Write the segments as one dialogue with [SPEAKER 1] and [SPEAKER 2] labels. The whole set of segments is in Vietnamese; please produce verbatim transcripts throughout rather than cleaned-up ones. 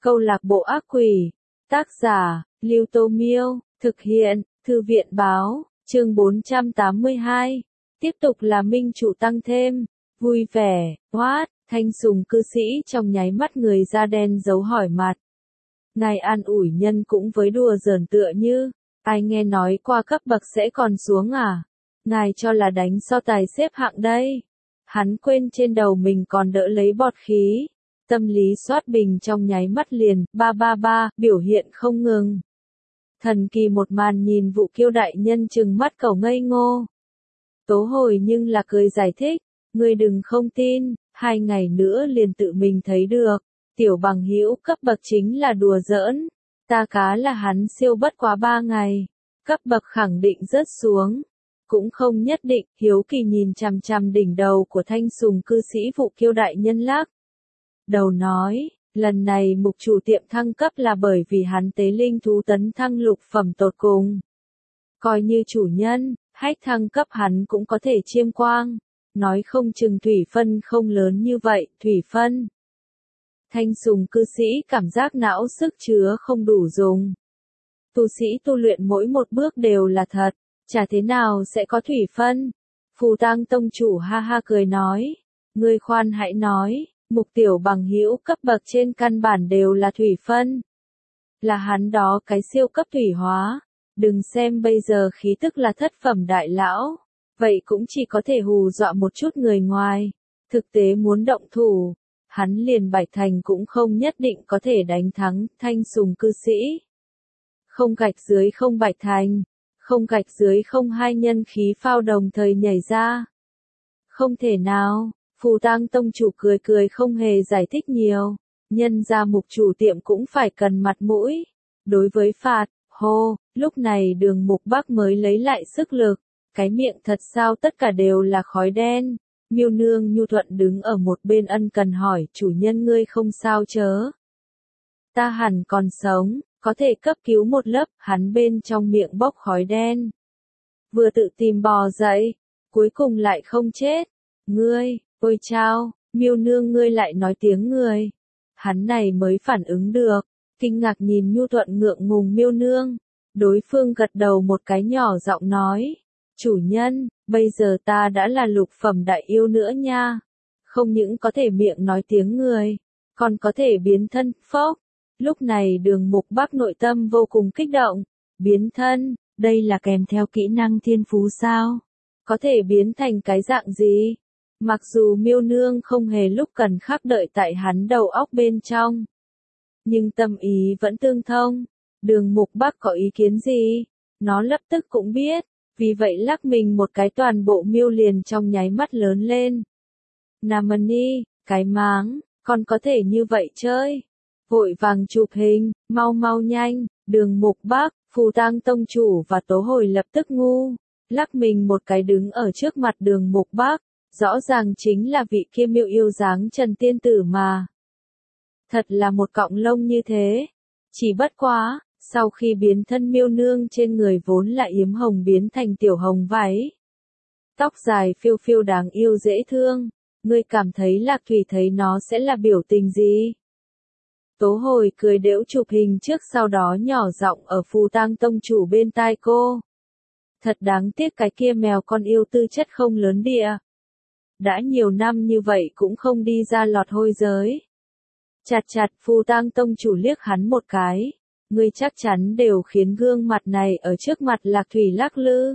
[SPEAKER 1] Câu lạc bộ ác quỷ. Tác giả, Lưu Tô Miêu. Thực hiện, Thư viện Báo. Chương bốn trăm tám mươi hai. Tiếp tục là minh chủ tăng thêm. Vui vẻ, what, Thanh Sùng cư sĩ trong nháy mắt người da đen giấu hỏi mặt. Ngài an ủi nhân cũng với đùa giỡn tựa như, ai nghe nói qua cấp bậc sẽ còn xuống à? Ngài cho là đánh so tài xếp hạng đây. Hắn quên trên đầu mình còn đỡ lấy bọt khí. Tâm lý xoát bình trong nháy mắt liền, ba ba ba, biểu hiện không ngừng. Thần kỳ một màn nhìn Vũ Kiêu đại nhân trừng mắt cẩu ngây ngô. Tố hồi nhưng là cười giải thích, ngươi đừng không tin, hai ngày nữa liền tự mình thấy được. Tiểu bằng hữu cấp bậc chính là đùa giỡn, ta cá là hắn siêu bất quá ba ngày, cấp bậc khẳng định rớt xuống. Cũng không nhất định, hiếu kỳ nhìn chằm chằm đỉnh đầu của Thanh Sùng cư sĩ Vũ Kiêu đại nhân lắc đầu nói, lần này mục chủ tiệm thăng cấp là bởi vì hắn tế linh thú tấn thăng lục phẩm tột cùng. Coi như chủ nhân, hách thăng cấp hắn cũng có thể chiêm quang, nói không chừng thủy phân không lớn như vậy, thủy phân. Thanh Sùng cư sĩ cảm giác não sức chứa không đủ dùng. Tu sĩ tu luyện mỗi một bước đều là thật, chả thế nào sẽ có thủy phân. Phù Tang tông chủ ha ha cười nói, ngươi khoan hãy nói, mục tiểu bằng hữu cấp bậc trên căn bản đều là thủy phân. Là hắn đó cái siêu cấp thủy hóa, đừng xem bây giờ khí tức là thất phẩm đại lão, vậy cũng chỉ có thể hù dọa một chút người ngoài, thực tế muốn động thủ, hắn liền bạch thành cũng không nhất định có thể đánh thắng. Thanh Sùng cư sĩ. Không gạch dưới không bạch thành, không gạch dưới không hai nhân khí phao đồng thời nhảy ra. Không thể nào, Phù Tang tông chủ cười cười không hề giải thích nhiều, nhân ra mục chủ tiệm cũng phải cần mặt mũi. Đối với phạt, hô, lúc này Đường Mục Bắc mới lấy lại sức lực, cái miệng thật sao tất cả đều là khói đen. Miêu Nương nhu thuận đứng ở một bên ân cần hỏi, chủ nhân ngươi không sao chớ? Ta hẳn còn sống, có thể cấp cứu một lớp, hắn bên trong miệng bốc khói đen. Vừa tự tìm bò dậy, cuối cùng lại không chết. Ngươi, ôi chao, Miêu Nương ngươi lại nói tiếng người. Hắn này mới phản ứng được, kinh ngạc nhìn nhu thuận ngượng ngùng Miêu Nương. Đối phương gật đầu một cái nhỏ giọng nói, chủ nhân, bây giờ ta đã là lục phẩm đại yêu nữa nha. Không những có thể miệng nói tiếng người, còn có thể biến thân, phốc. Lúc này Đường Mục Bắc nội tâm vô cùng kích động. Biến thân, đây là kèm theo kỹ năng thiên phú sao? Có thể biến thành cái dạng gì? Mặc dù Miêu Nương không hề lúc cần khắc đợi tại hắn đầu óc bên trong, nhưng tâm ý vẫn tương thông. Đường Mục Bắc có ý kiến gì? Nó lập tức cũng biết, vì vậy lắc mình một cái toàn bộ miêu liền trong nháy mắt lớn lên. Namani, cái máng, còn có thể như vậy chơi. Vội vàng chụp hình, mau mau nhanh, Đường Mục Bắc, Phù Tang tông chủ và Tố Hồi lập tức ngu, lắc mình một cái đứng ở trước mặt Đường Mục Bắc, rõ ràng chính là vị kia miêu yêu dáng Trần Tiên Tử mà. Thật là một cọng lông như thế. Chỉ bất quá, sau khi biến thân Miêu Nương trên người vốn là yếm hồng biến thành tiểu hồng váy. Tóc dài phiêu phiêu đáng yêu dễ thương, ngươi cảm thấy Lạc Thủy thấy nó sẽ là biểu tình gì? Tố Hồi cười đễu chụp hình trước sau đó nhỏ giọng ở Phù Tang tông chủ bên tai cô. Thật đáng tiếc cái kia mèo con yêu tư chất không lớn địa. Đã nhiều năm như vậy cũng không đi ra lọt hôi giới. Chặt chặt Phù Tang tông chủ liếc hắn một cái. Ngươi chắc chắn đều khiến gương mặt này ở trước mặt Lạc Thủy lắc lư.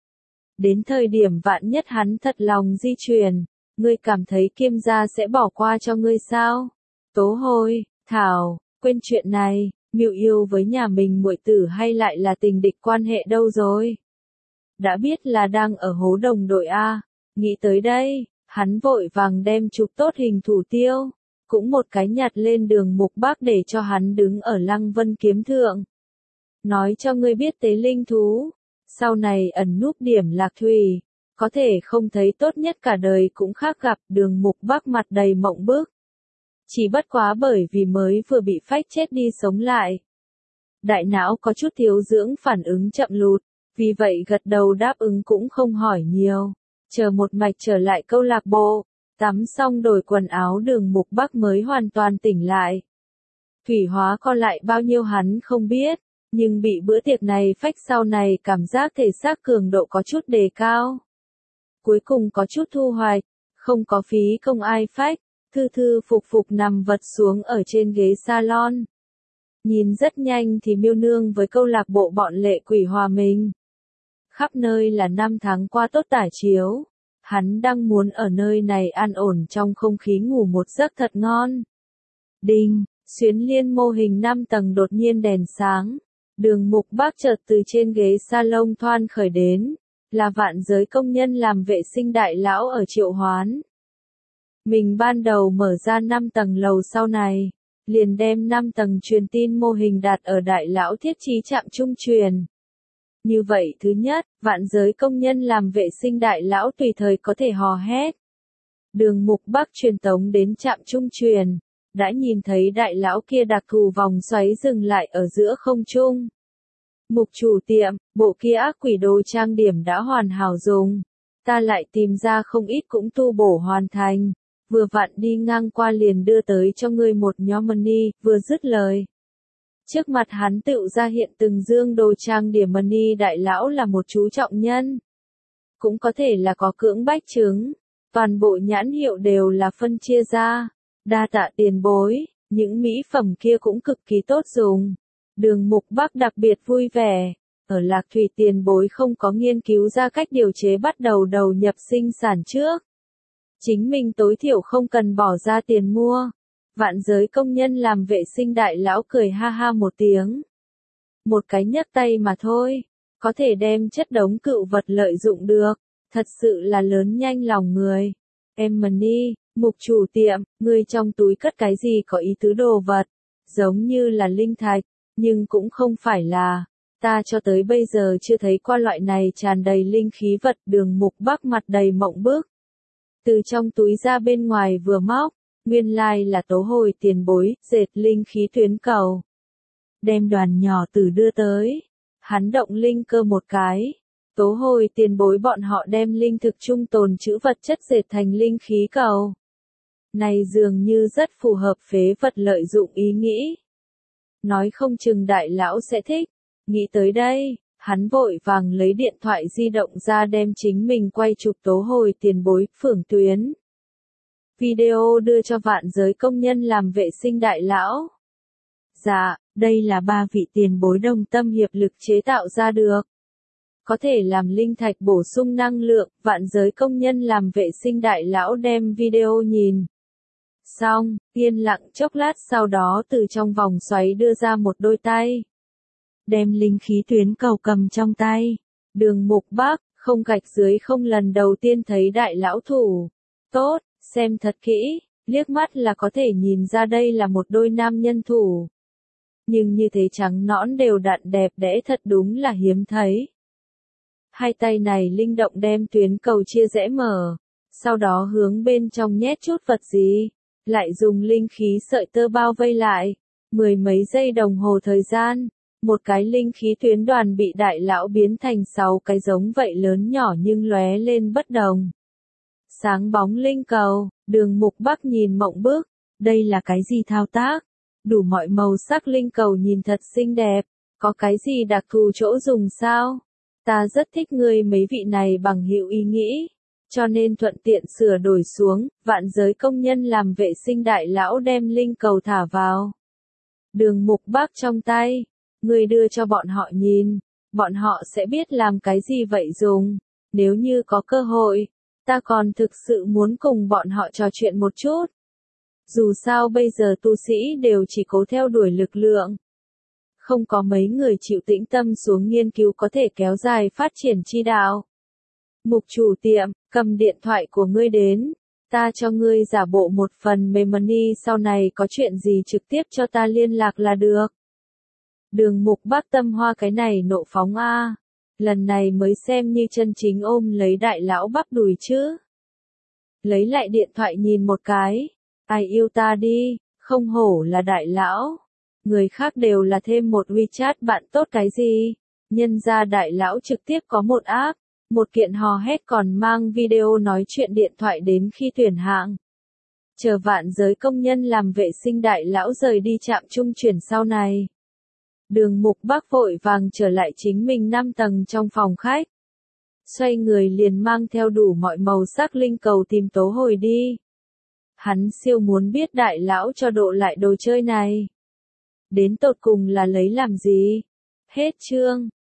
[SPEAKER 1] Đến thời điểm vạn nhất hắn thật lòng di chuyển, ngươi cảm thấy Kiêm gia sẽ bỏ qua cho ngươi sao? Tố Hồi, Thảo, quên chuyện này, Miêu yêu với nhà mình muội tử hay lại là tình địch quan hệ đâu rồi? Đã biết là đang ở hố đồng đội A, nghĩ tới đây, hắn vội vàng đem chụp tốt hình thủ tiêu. Cũng một cái nhặt lên Đường Mục Bắc để cho hắn đứng ở Lăng Vân kiếm thượng. Nói cho ngươi biết tế linh thú, sau này ẩn núp điểm Lạc Thủy, có thể không thấy tốt nhất cả đời cũng khác gặp. Đường Mục Bắc mặt đầy mộng bức. Chỉ bất quá bởi vì mới vừa bị phách chết đi sống lại. Đại não có chút thiếu dưỡng phản ứng chậm lụt, vì vậy gật đầu đáp ứng cũng không hỏi nhiều. Chờ một mạch trở lại câu lạc bộ. Tắm xong đổi quần áo Đường Mục Bắc mới hoàn toàn tỉnh lại. Thủy hóa còn lại bao nhiêu hắn không biết, nhưng bị bữa tiệc này phách sau này cảm giác thể xác cường độ có chút đề cao. Cuối cùng có chút thu hoạch, không có phí công ai phách, thư thư phục phục nằm vật xuống ở trên ghế salon. Nhìn rất nhanh thì miêu nương với câu lạc bộ bọn lệ quỷ hòa mình. Khắp nơi là năm tháng qua tốt tả chiếu. Hắn đang muốn ở nơi này an ổn trong không khí ngủ một giấc thật ngon. Đinh, xuyến liên mô hình năm tầng đột nhiên đèn sáng. Đường Mục Bác chợt từ trên ghế salon thoăn khởi đến. Là vạn giới công nhân làm vệ sinh đại lão ở Triệu Hoán. Mình ban đầu mở ra năm tầng lầu sau này. Liền đem năm tầng truyền tin mô hình đặt ở đại lão thiết trí trạm trung truyền. Như vậy thứ nhất, vạn giới công nhân làm vệ sinh đại lão tùy thời có thể hò hét. Đường Mục Bắc truyền tống đến trạm trung truyền, đã nhìn thấy đại lão kia đặc thù vòng xoáy dừng lại ở giữa không trung. Mục chủ tiệm, bộ kia ác quỷ đồ trang điểm đã hoàn hảo dùng. Ta lại tìm ra không ít cũng tu bổ hoàn thành. Vừa vặn đi ngang qua liền đưa tới cho ngươi một nhóm money, vừa dứt lời. Trước mặt hắn tựu ra hiện từng dương đồ trang điểm money đại lão là một chú trọng nhân. Cũng có thể là có cưỡng bách chứng. Toàn bộ nhãn hiệu đều là phân chia ra. Đa tạ tiền bối, những mỹ phẩm kia cũng cực kỳ tốt dùng. Đường Mục Bắc đặc biệt vui vẻ. Ở Lạc Thủy tiền bối không có nghiên cứu ra cách điều chế bắt đầu đầu nhập sinh sản trước. Chính mình tối thiểu không cần bỏ ra tiền mua. Vạn giới công nhân làm vệ sinh đại lão cười ha ha một tiếng. Một cái nhấc tay mà thôi, có thể đem chất đống cựu vật lợi dụng được, thật sự là lớn nhanh lòng người. Emily, mục chủ tiệm, ngươi trong túi cất cái gì có ý tứ đồ vật, giống như là linh thạch, nhưng cũng không phải là. Ta cho tới bây giờ chưa thấy qua loại này tràn đầy linh khí vật. Đường Mục Bắc mặt đầy mộng bức. Từ trong túi ra bên ngoài vừa móc, nguyên lai là tố hồi tiền bối, dệt linh khí tuyến cầu. Đem đoàn nhỏ tử đưa tới. Hắn động linh cơ một cái. Tố hồi tiền bối bọn họ đem linh thực trung tồn chữ vật chất dệt thành linh khí cầu. Này dường như rất phù hợp phế vật lợi dụng ý nghĩ. Nói không chừng đại lão sẽ thích. Nghĩ tới đây, hắn vội vàng lấy điện thoại di động ra đem chính mình quay chụp tố hồi tiền bối, phưởng tuyến. Video đưa cho vạn giới công nhân làm vệ sinh đại lão. Dạ, đây là ba vị tiền bối đồng tâm hiệp lực chế tạo ra được. Có thể làm linh thạch bổ sung năng lượng, vạn giới công nhân làm vệ sinh đại lão đem video nhìn. Xong, yên lặng chốc lát sau đó từ trong vòng xoáy đưa ra một đôi tay. Đem linh khí tuyến cầu cầm trong tay. Đường Mục Bắc, không gạch dưới không lần đầu tiên thấy đại lão thủ. Tốt, xem thật kỹ, liếc mắt là có thể nhìn ra đây là một đôi nam nhân thủ. Nhưng như thế trắng nõn đều đặn đẹp đẽ thật đúng là hiếm thấy. Hai tay này linh động đem tuyến cầu chia rẽ mở, sau đó hướng bên trong nhét chút vật gì, lại dùng linh khí sợi tơ bao vây lại. Mười mấy giây đồng hồ thời gian. Một cái linh khí tuyến đoàn bị đại lão biến thành sáu cái giống vậy lớn nhỏ nhưng lóe lên bất đồng. Sáng bóng linh cầu, đường Mục Bắc nhìn mộng bức, đây là cái gì thao tác? Đủ mọi màu sắc linh cầu nhìn thật xinh đẹp, có cái gì đặc thù chỗ dùng sao? Ta rất thích người mấy vị này bằng hữu ý nghĩ, cho nên thuận tiện sửa đổi xuống, vạn giới công nhân làm vệ sinh đại lão đem linh cầu thả vào. Đường Mục Bắc trong tay. Người đưa cho bọn họ nhìn, bọn họ sẽ biết làm cái gì vậy dùng. Nếu như có cơ hội, ta còn thực sự muốn cùng bọn họ trò chuyện một chút. Dù sao bây giờ tu sĩ đều chỉ cố theo đuổi lực lượng. Không có mấy người chịu tĩnh tâm xuống nghiên cứu có thể kéo dài phát triển chi đạo. Mục chủ tiệm, cầm điện thoại của ngươi đến. Ta cho ngươi giả bộ một phần money, sau này có chuyện gì trực tiếp cho ta liên lạc là được. Đường Mục Bắc tâm hoa cái này nộ phóng a, lần này mới xem như chân chính ôm lấy đại lão bắp đùi chứ. Lấy lại điện thoại nhìn một cái, ai yêu ta đi, không hổ là đại lão. Người khác đều là thêm một WeChat bạn tốt cái gì, nhân ra đại lão trực tiếp có một app, một kiện hò hét còn mang video nói chuyện điện thoại đến khi tuyển hạng. Chờ vạn giới công nhân làm vệ sinh đại lão rời đi trạm trung chuyển sau này. Đường Mục Bác vội vàng trở lại chính mình năm tầng trong phòng khách. Xoay người liền mang theo đủ mọi màu sắc linh cầu tìm Tố Hồi đi. Hắn siêu muốn biết đại lão cho độ lại đồ chơi này. Đến tột cùng là lấy làm gì? Hết chương.